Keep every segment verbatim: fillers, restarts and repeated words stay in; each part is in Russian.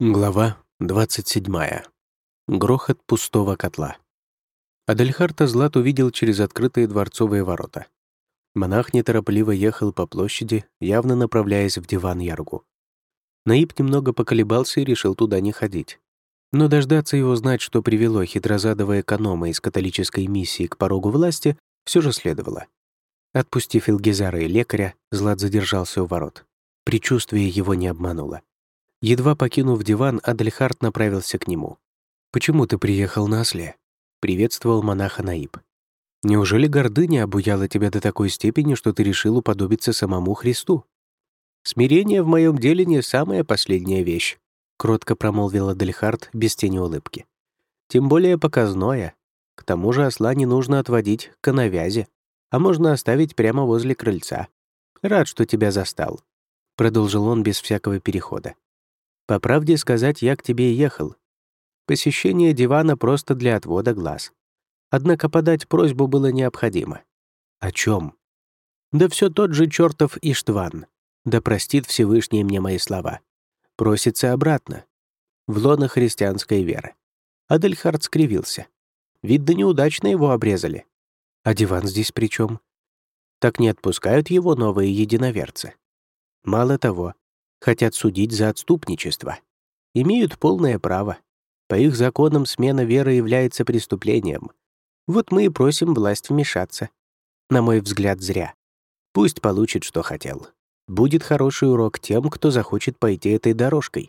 Глава двадцать седьмая. Грохот пустого котла. Адельхарта Злат увидел через открытые дворцовые ворота. Монах неторопливо ехал по площади, явно направляясь в диван-яргу. Наиб немного поколебался и решил туда не ходить. Но дождаться его знать, что привело хитрозадого эконома из католической миссии к порогу власти, все же следовало. Отпустив Илгизара и лекаря, Злат задержался у ворот. Предчувствие его не обмануло. Едва покинув диван, Адельхарт направился к нему. «Почему ты приехал на осле?» — приветствовал монаха Наиб. «Неужели гордыня обуяла тебя до такой степени, что ты решил уподобиться самому Христу?» «Смирение в моем деле не самая последняя вещь», — кротко промолвил Адельхарт без тени улыбки. «Тем более показное. К тому же осла не нужно отводить к навязи, а можно оставить прямо возле крыльца. Рад, что тебя застал», — продолжил он без всякого перехода. «По правде сказать, я к тебе и ехал. Посещение дивана просто для отвода глаз. Однако подать просьбу было необходимо». «О чем?» «Да все тот же чертов Иштван. Да простит Всевышний мне мои слова. Просится обратно. В лоно христианской веры». Адельхард скривился. Видно, неудачно его обрезали. «А диван здесь при чем?» «Так не отпускают его новые единоверцы. Мало того, хотят судить за отступничество. Имеют полное право. По их законам смена веры является преступлением. Вот мы и просим власть вмешаться. На мой взгляд, зря. Пусть получит, что хотел. Будет хороший урок тем, кто захочет пойти этой дорожкой.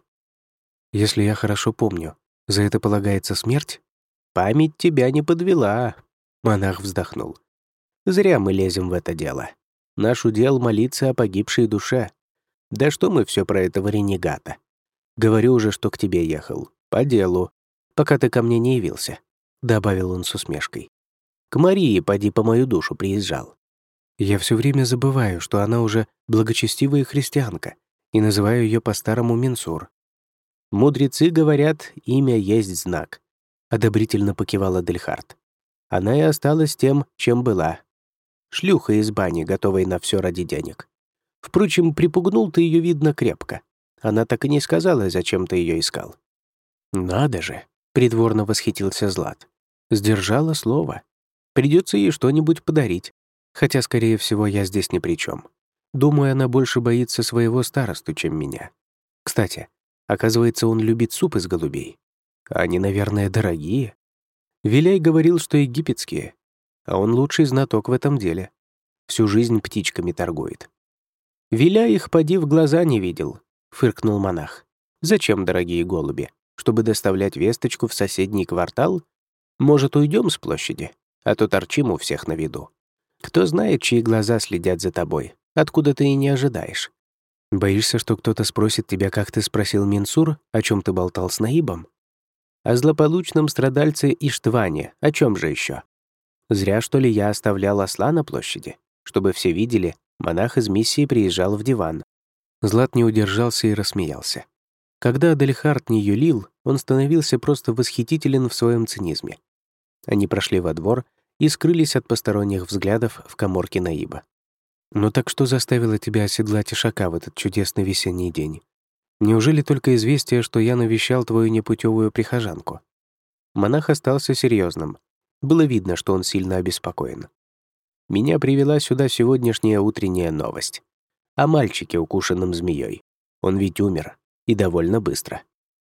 Если я хорошо помню, за это полагается смерть? Память тебя не подвела. Монах вздохнул. Зря мы лезем в это дело. Наш удел — молиться о погибшей душе. Да что мы все про этого ренегата? Говорю уже, что к тебе ехал. По делу. Пока ты ко мне не явился», — добавил он с усмешкой. «К Марии, поди, по мою душу приезжал». «Я все время забываю, что она уже благочестивая христианка, и называю ее по-старому Менсур». «Мудрецы говорят, имя есть знак», — одобрительно покивал Адельхард. «Она и осталась тем, чем была. Шлюха из бани, готовая на все ради денег. Впрочем, припугнул ты ее, видно, крепко. Она так и не сказала, зачем ты ее искал». «Надо же», — придворно восхитился Злат. «Сдержала слово. Придется ей что-нибудь подарить. Хотя, скорее всего, я здесь ни при чем. Думаю, она больше боится своего старосту, чем меня. Кстати, оказывается, он любит суп из голубей. Они, наверное, дорогие. Виляй говорил, что египетские. А он лучший знаток в этом деле. Всю жизнь птичками торгует». «Виля их, поди, в глаза не видел», — фыркнул монах. «Зачем дорогие голуби? Чтобы доставлять весточку в соседний квартал? Может, уйдем с площади? А то торчим у всех на виду. Кто знает, чьи глаза следят за тобой, откуда ты и не ожидаешь. Боишься, что кто-то спросит тебя, как ты спросил Менсур, о чем ты болтал с Наибом? О злополучном страдальце Иштване, о чем же еще? Зря, что ли, я оставлял осла на площади, чтобы все видели, монах из миссии приезжал в диван». Злат не удержался и рассмеялся. Когда Адельхард не юлил, он становился просто восхитителен в своем цинизме. Они прошли во двор и скрылись от посторонних взглядов в каморке Наиба. «Ну так что заставило тебя оседлать ишака в этот чудесный весенний день? Неужели только известие, что я навещал твою непутевую прихожанку?» Монах остался серьезным. Было видно, что он сильно обеспокоен. «Меня привела сюда сегодняшняя утренняя новость. О мальчике, укушенном змеей. Он ведь умер. И довольно быстро».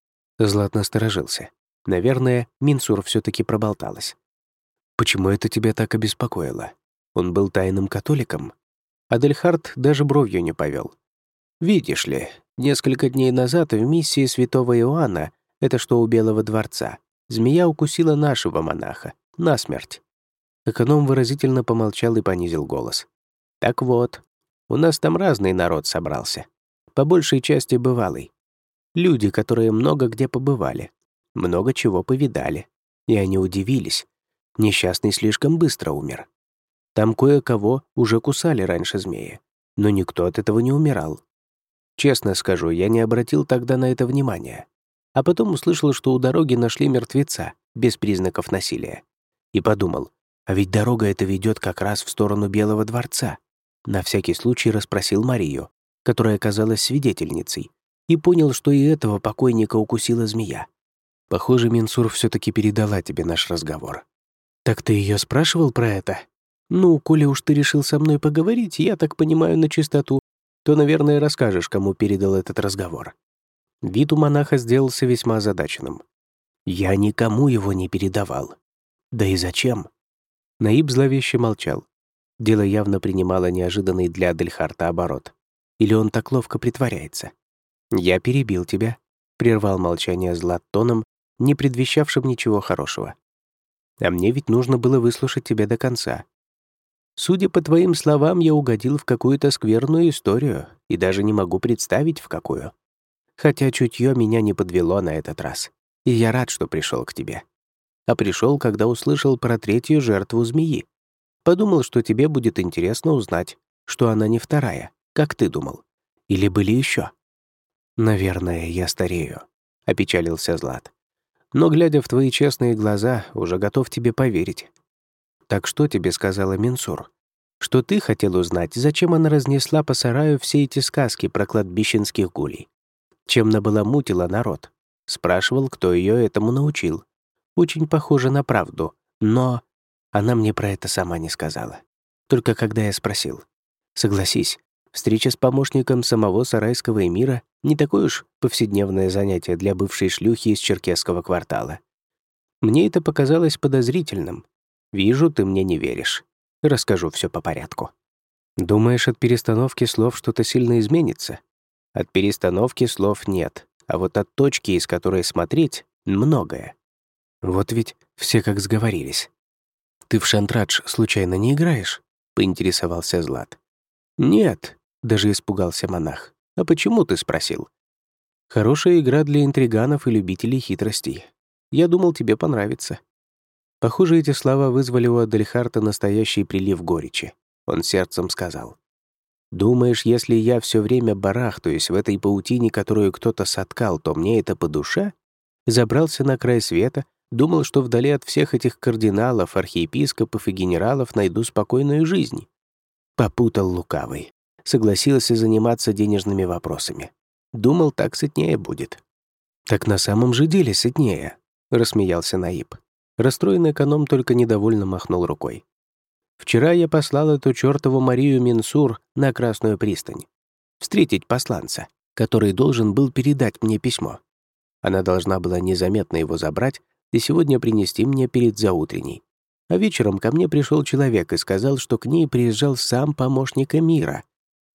Злат насторожился. Наверное, Менсур все-таки проболталась. «Почему это тебя так обеспокоило? Он был тайным католиком?» Адельхард даже бровью не повел. «Видишь ли, несколько дней назад в миссии святого Иоанна, это что у Белого дворца, змея укусила нашего монаха. Насмерть». Эконом выразительно помолчал и понизил голос. «Так вот, у нас там разный народ собрался. По большей части бывалый. Люди, которые много где побывали, много чего повидали. И они удивились. Несчастный слишком быстро умер. Там кое-кого уже кусали раньше змеи, но никто от этого не умирал. Честно скажу, я не обратил тогда на это внимания. А потом услышал, что у дороги нашли мертвеца, без признаков насилия. И подумал, а ведь дорога эта ведет как раз в сторону Белого дворца. На всякий случай расспросил Марию, которая оказалась свидетельницей, и понял, что и этого покойника укусила змея. Похоже, Минсур все-таки передала тебе наш разговор. Так ты ее спрашивал про это? Ну, коли уж ты решил со мной поговорить, я так понимаю, на чистоту, то, наверное, расскажешь, кому передал этот разговор. Вид у монаха сделался весьма озадаченным. Я никому его не передавал. Да и зачем? Наиб зловеще молчал. Дело явно принимало неожиданный для Адельхарта оборот. Или он так ловко притворяется? «Я перебил тебя», — прервал молчание Злат тоном, не предвещавшим ничего хорошего. «А мне ведь нужно было выслушать тебя до конца. Судя по твоим словам, я угодил в какую-то скверную историю и даже не могу представить, в какую. Хотя чутье меня не подвело на этот раз, и я рад, что пришел к тебе. А пришел, когда услышал про третью жертву змеи. Подумал, что тебе будет интересно узнать, что она не вторая, как ты думал. Или были еще? «Наверное, я старею», — опечалился Злат. «Но, глядя в твои честные глаза, уже готов тебе поверить. Так что тебе сказала Минсур? Что ты хотел узнать, зачем она разнесла по сараю все эти сказки про кладбищенских гулей? Чем набаламутила народ? Спрашивал, кто ее этому научил. Очень похоже на правду, но она мне про это сама не сказала. Только когда я спросил. Согласись, встреча с помощником самого сарайского эмира не такое уж повседневное занятие для бывшей шлюхи из черкесского квартала. Мне это показалось подозрительным. Вижу, ты мне не веришь. Расскажу все по порядку. Думаешь, от перестановки слов что-то сильно изменится? От перестановки слов нет, а вот от точки, из которой смотреть, многое. Вот ведь все как сговорились. «Ты в шантрадж случайно не играешь?» — поинтересовался Злат. «Нет», — даже испугался монах. «А почему ты спросил?» «Хорошая игра для интриганов и любителей хитростей. Я думал, тебе понравится». Похоже, эти слова вызвали у Адельхарта настоящий прилив горечи. Он сердцем сказал. «Думаешь, если я все время барахтаюсь в этой паутине, которую кто-то соткал, то мне это по душе? Забрался на край света, думал, что вдали от всех этих кардиналов, архиепископов и генералов найду спокойную жизнь. Попутал лукавый. Согласился заниматься денежными вопросами. Думал, так сытнее будет». «Так на самом же деле сытнее», — рассмеялся Наиб. Расстроенный эконом только недовольно махнул рукой. «Вчера я послал эту чертову Марию Минсур на Красную пристань. Встретить посланца, который должен был передать мне письмо. Она должна была незаметно его забрать и сегодня принести мне перед заутренней. А вечером ко мне пришел человек и сказал, что к ней приезжал сам помощник эмира.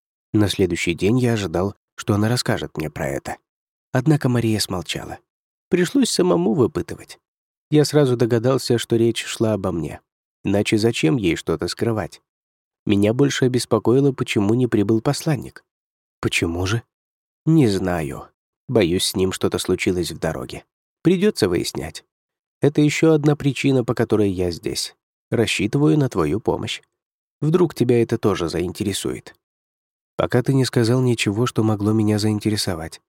На следующий день я ожидал, что она расскажет мне про это. Однако Мария смолчала. Пришлось самому выпытывать. Я сразу догадался, что речь шла обо мне. Иначе зачем ей что-то скрывать? Меня больше обеспокоило, почему не прибыл посланник. Почему же? Не знаю. Боюсь, с ним что-то случилось в дороге. Придется выяснять. Это еще одна причина, по которой я здесь. Рассчитываю на твою помощь. Вдруг тебя это тоже заинтересует. Пока ты не сказал ничего, что могло меня заинтересовать.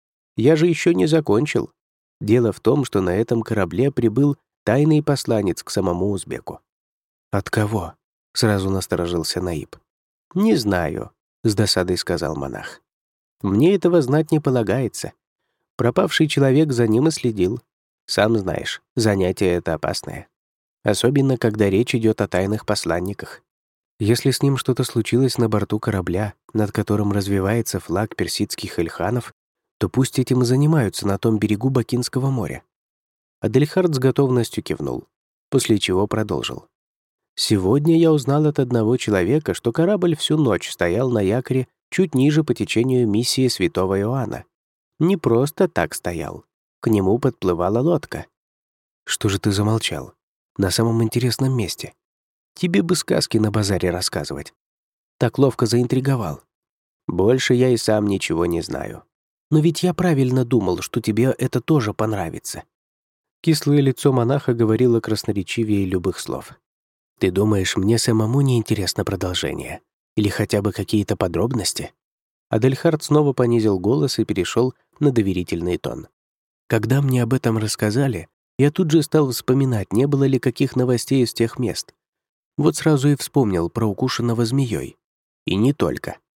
Я же еще не закончил. Дело в том, что на этом корабле прибыл тайный посланец к самому узбеку. «От кого?» — сразу насторожился Наиб. «Не знаю», — с досадой сказал монах. «Мне этого знать не полагается. Пропавший человек за ним и следил. Сам знаешь, занятие это опасное. Особенно, когда речь идет о тайных посланниках. Если с ним что-то случилось на борту корабля, над которым развивается флаг персидских эльханов, то пусть этим и занимаются на том берегу Бакинского моря». Адельхард с готовностью кивнул, после чего продолжил. «Сегодня я узнал от одного человека, что корабль всю ночь стоял на якоре чуть ниже по течению миссии святого Иоанна. Не просто так стоял. К нему подплывала лодка». «Что же ты замолчал? На самом интересном месте. Тебе бы сказки на базаре рассказывать. Так ловко заинтриговал. Больше я и сам ничего не знаю. Но ведь я правильно думал, что тебе это тоже понравится». Кислое лицо монаха говорило красноречивее любых слов. «Ты думаешь, мне самому не интересно продолжение? Или хотя бы какие-то подробности?» Адельхард снова понизил голос и перешел на доверительный тон. «Когда мне об этом рассказали, я тут же стал вспоминать, не было ли каких новостей из тех мест. Вот сразу и вспомнил про укушенного змеей. И не только.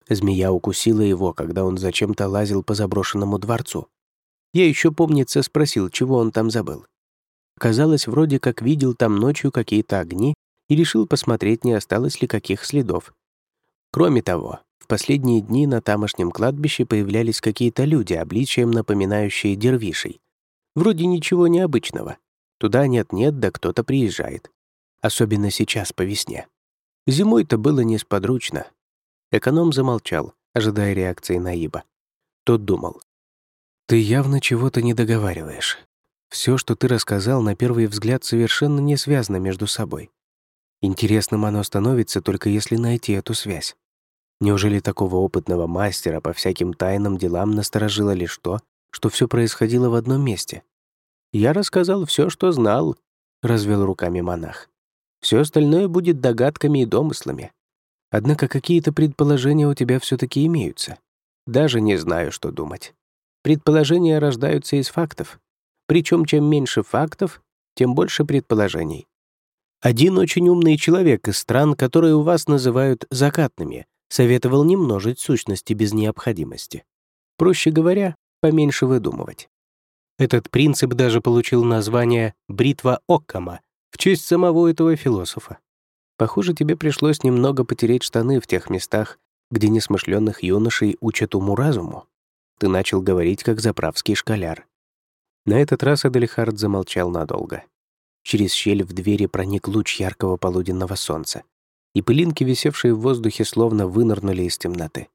Змея укусила его, когда он зачем-то лазил по заброшенному дворцу. Я еще, помнится, спросил, чего он там забыл. Казалось, вроде как видел там ночью какие-то огни и решил посмотреть, не осталось ли каких следов. Кроме того, в последние дни на тамошнем кладбище появлялись какие-то люди, обличием напоминающие дервишей. Вроде ничего необычного. Туда нет-нет, да кто-то приезжает. Особенно сейчас, по весне. Зимой-то было несподручно. Эконом замолчал, ожидая реакции Наиба. Тот думал. «Ты явно чего-то не договариваешь. Все, что ты рассказал, на первый взгляд совершенно не связано между собой. Интересным оно становится только если найти эту связь. Неужели такого опытного мастера по всяким тайным делам насторожило лишь то, что все происходило в одном месте? Я рассказал все, что знал», — развел руками монах. «Все остальное будет догадками и домыслами. Однако какие-то предположения у тебя все-таки имеются. Даже не знаю, что думать. Предположения рождаются из фактов. Причем чем меньше фактов, тем больше предположений. Один очень умный человек из стран, которые у вас называют закатными, советовал не множить сущности без необходимости. Проще говоря, поменьше выдумывать. Этот принцип даже получил название «бритва Оккама» в честь самого этого философа. Похоже, тебе пришлось немного потереть штаны в тех местах, где несмышленных юношей учат уму-разуму. Ты начал говорить, как заправский школяр. На этот раз Адельхард замолчал надолго. Через щель в двери проник луч яркого полуденного солнца, и пылинки, висевшие в воздухе, словно вынырнули из темноты.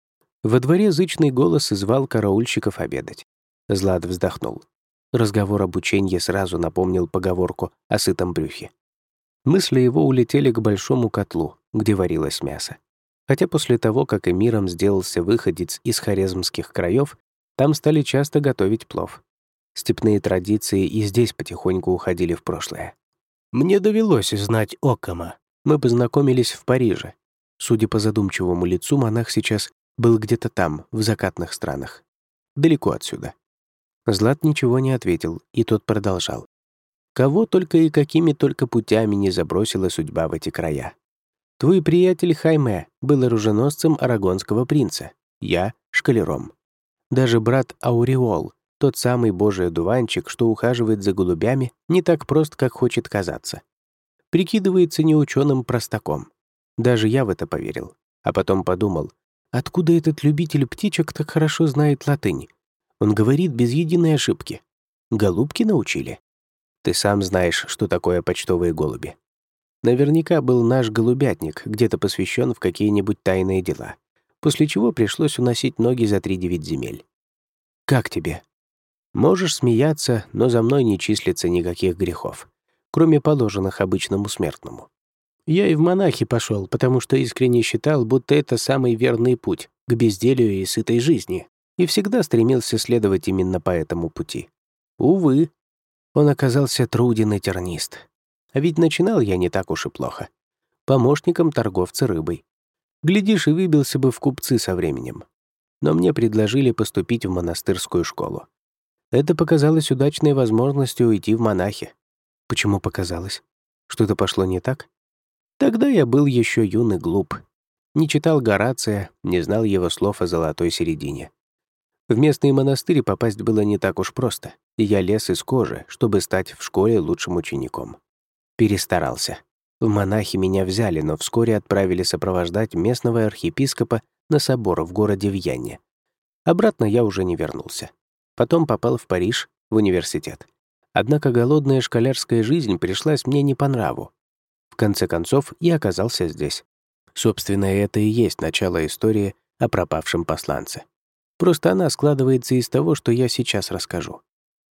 Во дворе зычный голос звал караульщиков обедать. Злат вздохнул. Разговор об ученье сразу напомнил поговорку о сытом брюхе. Мысли его улетели к большому котлу, где варилось мясо. Хотя после того, как эмиром сделался выходец из хорезмских краев, там стали часто готовить плов. Степные традиции и здесь потихоньку уходили в прошлое. Мне довелось знать Оккама. Мы познакомились в Париже. Судя по задумчивому лицу, монах сейчас был где-то там, в закатных странах. Далеко отсюда. Злат ничего не ответил, и тот продолжал. Кого только и какими только путями не забросила судьба в эти края. Твой приятель Хайме был оруженосцем арагонского принца, я — шкалером. Даже брат Ауреол, тот самый божий одуванчик, что ухаживает за голубями, не так прост, как хочет казаться. Прикидывается неученым простаком. Даже я в это поверил. А потом подумал, откуда этот любитель птичек так хорошо знает латынь? Он говорит без единой ошибки. Голубки научили. Ты сам знаешь, что такое почтовые голуби. Наверняка был наш голубятник, где-то посвящен в какие-нибудь тайные дела, после чего пришлось уносить ноги за три девять земель. Как тебе? Можешь смеяться, но за мной не числится никаких грехов, кроме положенных обычному смертному. Я и в монахи пошел, потому что искренне считал, будто это самый верный путь к безделью и сытой жизни, и всегда стремился следовать именно по этому пути. Увы. Он оказался труден и тернист. А ведь начинал я не так уж и плохо. Помощником торговца рыбой. Глядишь, и выбился бы в купцы со временем. Но мне предложили поступить в монастырскую школу. Это показалось удачной возможностью уйти в монахи. Почему показалось? Что-то пошло не так? Тогда я был еще юн и глуп. Не читал Горация, не знал его слов о золотой середине. В местный монастырь попасть было не так уж просто, и я лез из кожи, чтобы стать в школе лучшим учеником. Перестарался. В монахи меня взяли, но вскоре отправили сопровождать местного архиепископа на собор в городе Вьенне. Обратно я уже не вернулся. Потом попал в Париж, в университет. Однако голодная школярская жизнь пришлась мне не по нраву. В конце концов, я оказался здесь. Собственно, это и есть начало истории о пропавшем посланце. Просто она складывается из того, что я сейчас расскажу.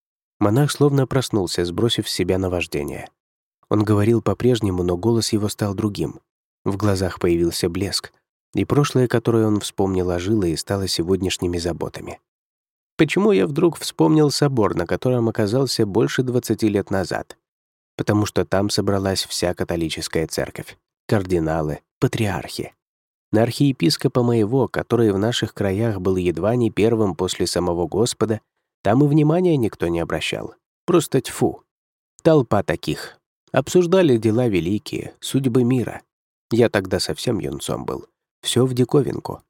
Монах словно проснулся, сбросив с себя наваждение. Он говорил по-прежнему, но голос его стал другим. В глазах появился блеск, и прошлое, которое он вспомнил, ожило и стало сегодняшними заботами. Почему я вдруг вспомнил собор, на котором оказался больше двадцати лет назад? Потому что там собралась вся католическая церковь, кардиналы, патриархи. На архиепископа моего, который в наших краях был едва не первым после самого Господа, там и внимания никто не обращал. Просто тьфу. Толпа таких. Обсуждали дела великие, судьбы мира. Я тогда совсем юнцом был. Все в диковинку.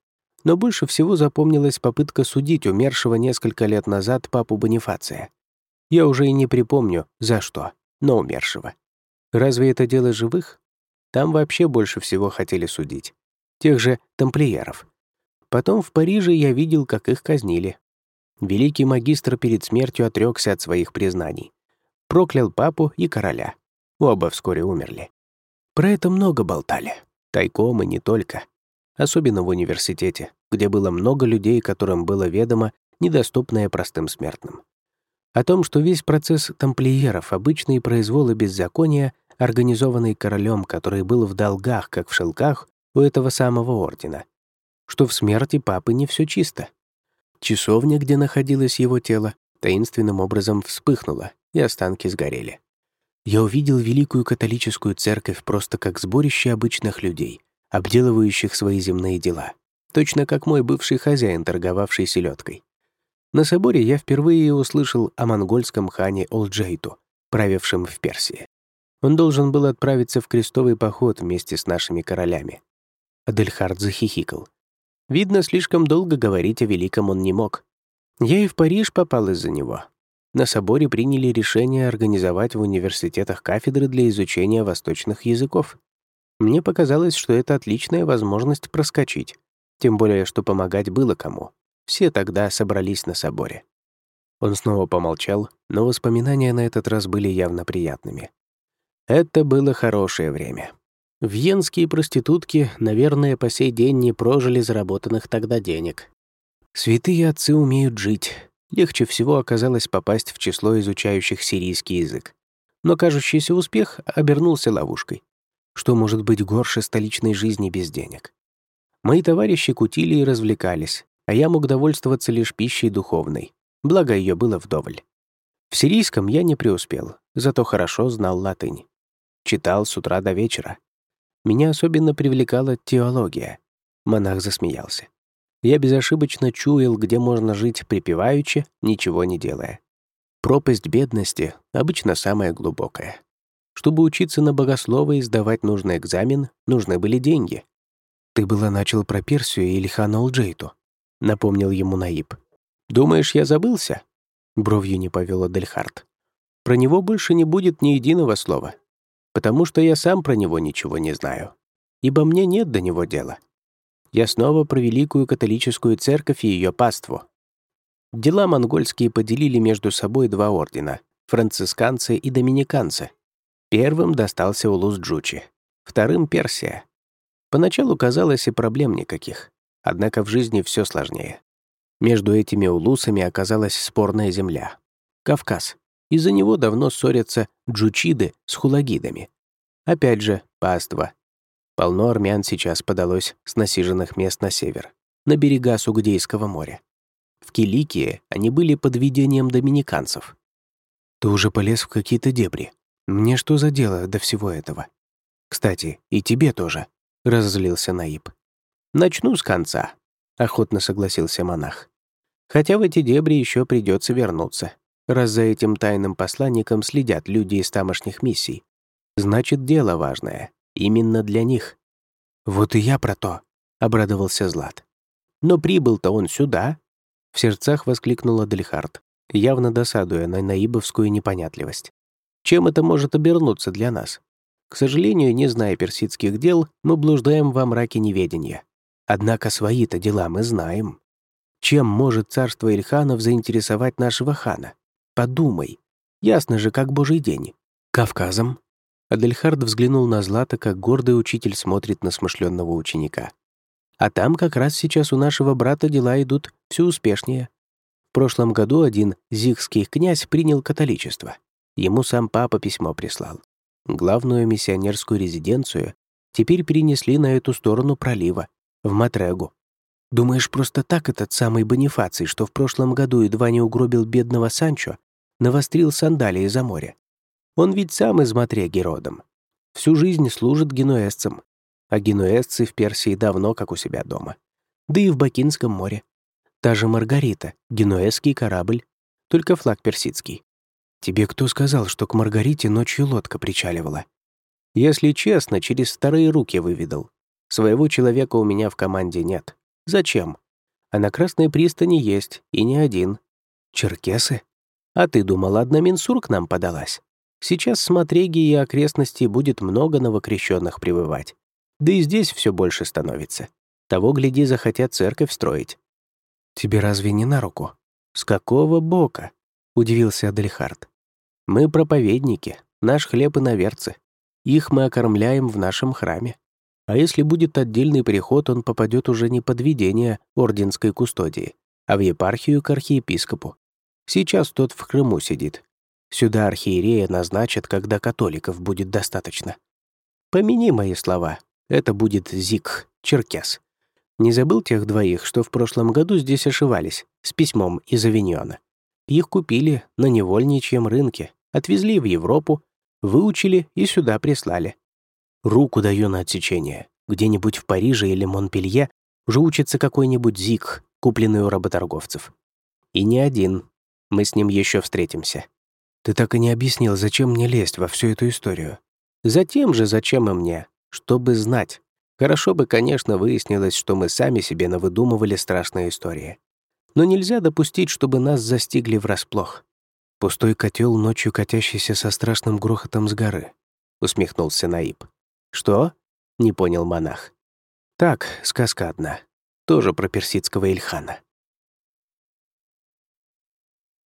Но больше всего запомнилась попытка судить умершего несколько лет назад папу Бонифация. Я уже и не припомню, за что, но умершего. Разве это дело живых? Там вообще больше всего хотели судить. Тех же тамплиеров. Потом в Париже я видел, как их казнили. Великий магистр перед смертью отрекся от своих признаний. Проклял папу и короля. Оба вскоре умерли. Про это много болтали. Тайком и не только. Особенно в университете, где было много людей, которым было ведомо недоступное простым смертным. О том, что весь процесс тамплиеров — обычный произвол и беззакония, организованный королем, который был в долгах, как в шелках, у этого самого ордена. Что в смерти папы не все чисто. Часовня, где находилось его тело, таинственным образом вспыхнула, и останки сгорели. Я увидел великую католическую церковь просто как сборище обычных людей, обделывающих свои земные дела, точно как мой бывший хозяин, торговавший селедкой. На соборе я впервые услышал о монгольском хане Олджейту, правившем в Персии. Он должен был отправиться в крестовый поход вместе с нашими королями. Адельхард захихикал. Видно, слишком долго говорить о великом он не мог. Я и в Париж попал из-за него. На соборе приняли решение организовать в университетах кафедры для изучения восточных языков. Мне показалось, что это отличная возможность проскочить. Тем более, что помогать было кому. Все тогда собрались на соборе. Он снова помолчал, но воспоминания на этот раз были явно приятными. Это было хорошее время. Вьенские проститутки, наверное, по сей день не прожили заработанных тогда денег. Святые отцы умеют жить. Легче всего оказалось попасть в число изучающих сирийский язык. Но кажущийся успех обернулся ловушкой. Что может быть горше столичной жизни без денег? Мои товарищи кутили и развлекались, а я мог довольствоваться лишь пищей духовной, благо ее было вдоволь. В сирийском я не преуспел, зато хорошо знал латынь. Читал с утра до вечера. Меня особенно привлекала теология. Монах засмеялся. Я безошибочно чуял, где можно жить припеваючи, ничего не делая. Пропасть бедности обычно самая глубокая. Чтобы учиться на богослова и сдавать нужный экзамен, нужны были деньги. «Ты было начал про Персию или хана Олджейту», — напомнил ему Наиб. «Думаешь, я забылся?» — бровью не повел Адельхард. «Про него больше не будет ни единого слова, потому что я сам про него ничего не знаю, ибо мне нет до него дела. Я снова про великую католическую церковь и ее паству. Дела монгольские поделили между собой два ордена — францисканцы и доминиканцы. Первым достался улус Джучи, вторым — Персия. Поначалу казалось и проблем никаких, однако в жизни все сложнее. Между этими улусами оказалась спорная земля — Кавказ. Из-за него давно ссорятся джучиды с хулагидами. Опять же, паства. Полно армян сейчас подалось с насиженных мест на север, на берега Сугдейского моря. В Киликии они были под ведением доминиканцев. Ты уже полез в какие-то дебри. Мне что за дело до всего этого? Кстати, и тебе тоже, — разозлился Наиб. Начну с конца, — охотно согласился монах. Хотя в эти дебри еще придется вернуться, раз за этим тайным посланником следят люди из тамошних миссий. Значит, дело важное. Именно для них. «Вот и я про то», — обрадовался Злат. «Но прибыл-то он сюда», — в сердцах воскликнул Адельхард, явно досадуя на наибовскую непонятливость. «Чем это может обернуться для нас? К сожалению, не зная персидских дел, мы блуждаем во мраке неведения. Однако свои-то дела мы знаем. Чем может царство Ильханов заинтересовать нашего хана? Подумай. Ясно же, как божий день. Кавказом?» Адельхард взглянул на Злата, как гордый учитель смотрит на смышленного ученика. «А там как раз сейчас у нашего брата дела идут все успешнее. В прошлом году один зихский князь принял католичество. Ему сам папа письмо прислал. Главную миссионерскую резиденцию теперь перенесли на эту сторону пролива, в Матрегу. Думаешь, просто так этот самый Бонифаций, что в прошлом году едва не угробил бедного Санчо, навострил сандалии за море? Он ведь сам из Матреги родом. Всю жизнь служит генуэзцам. А генуэзцы в Персии давно как у себя дома. Да и в Бакинском море. Та же Маргарита, генуэзский корабль, только флаг персидский. Тебе кто сказал, что к Маргарите ночью лодка причаливала? Если честно, через вторые руки выведал. Своего человека у меня в команде нет. Зачем? А на Красной пристани есть, и не один. Черкесы? А ты думала, одна Менсур к нам подалась? Сейчас с Матреги и окрестностей будет много новокрещенных прибывать. Да и здесь все больше становится. Того, гляди, захотят церковь строить. Тебе разве не на руку? С какого бока? Удивился Адельхард. Мы проповедники, наш хлеб иноверцы. Их мы окормляем в нашем храме. А если будет отдельный приход, он попадет уже не под ведение орденской кустодии, а в епархию к архиепископу. Сейчас тот в Крыму сидит. Сюда архиерея назначат, когда католиков будет достаточно. Помяни мои слова. Это будет зик, черкес. Не забыл тех двоих, что в прошлом году здесь ошивались, с письмом из Авиньона? Их купили на невольничьем рынке, отвезли в Европу, выучили и сюда прислали. Руку даю на отсечение. Где-нибудь в Париже или Монпелье уже учится какой-нибудь зик, купленный у работорговцев. И не один. Мы с ним еще встретимся. Ты так и не объяснил, зачем мне лезть во всю эту историю. Затем же, зачем и мне, чтобы знать. Хорошо бы, конечно, выяснилось, что мы сами себе навыдумывали страшные истории. Но нельзя допустить, чтобы нас застигли врасплох. Пустой котел, ночью катящийся со страшным грохотом с горы, усмехнулся Наиб. Что? Не понял монах. Так, сказка одна. Тоже про персидского Ильхана.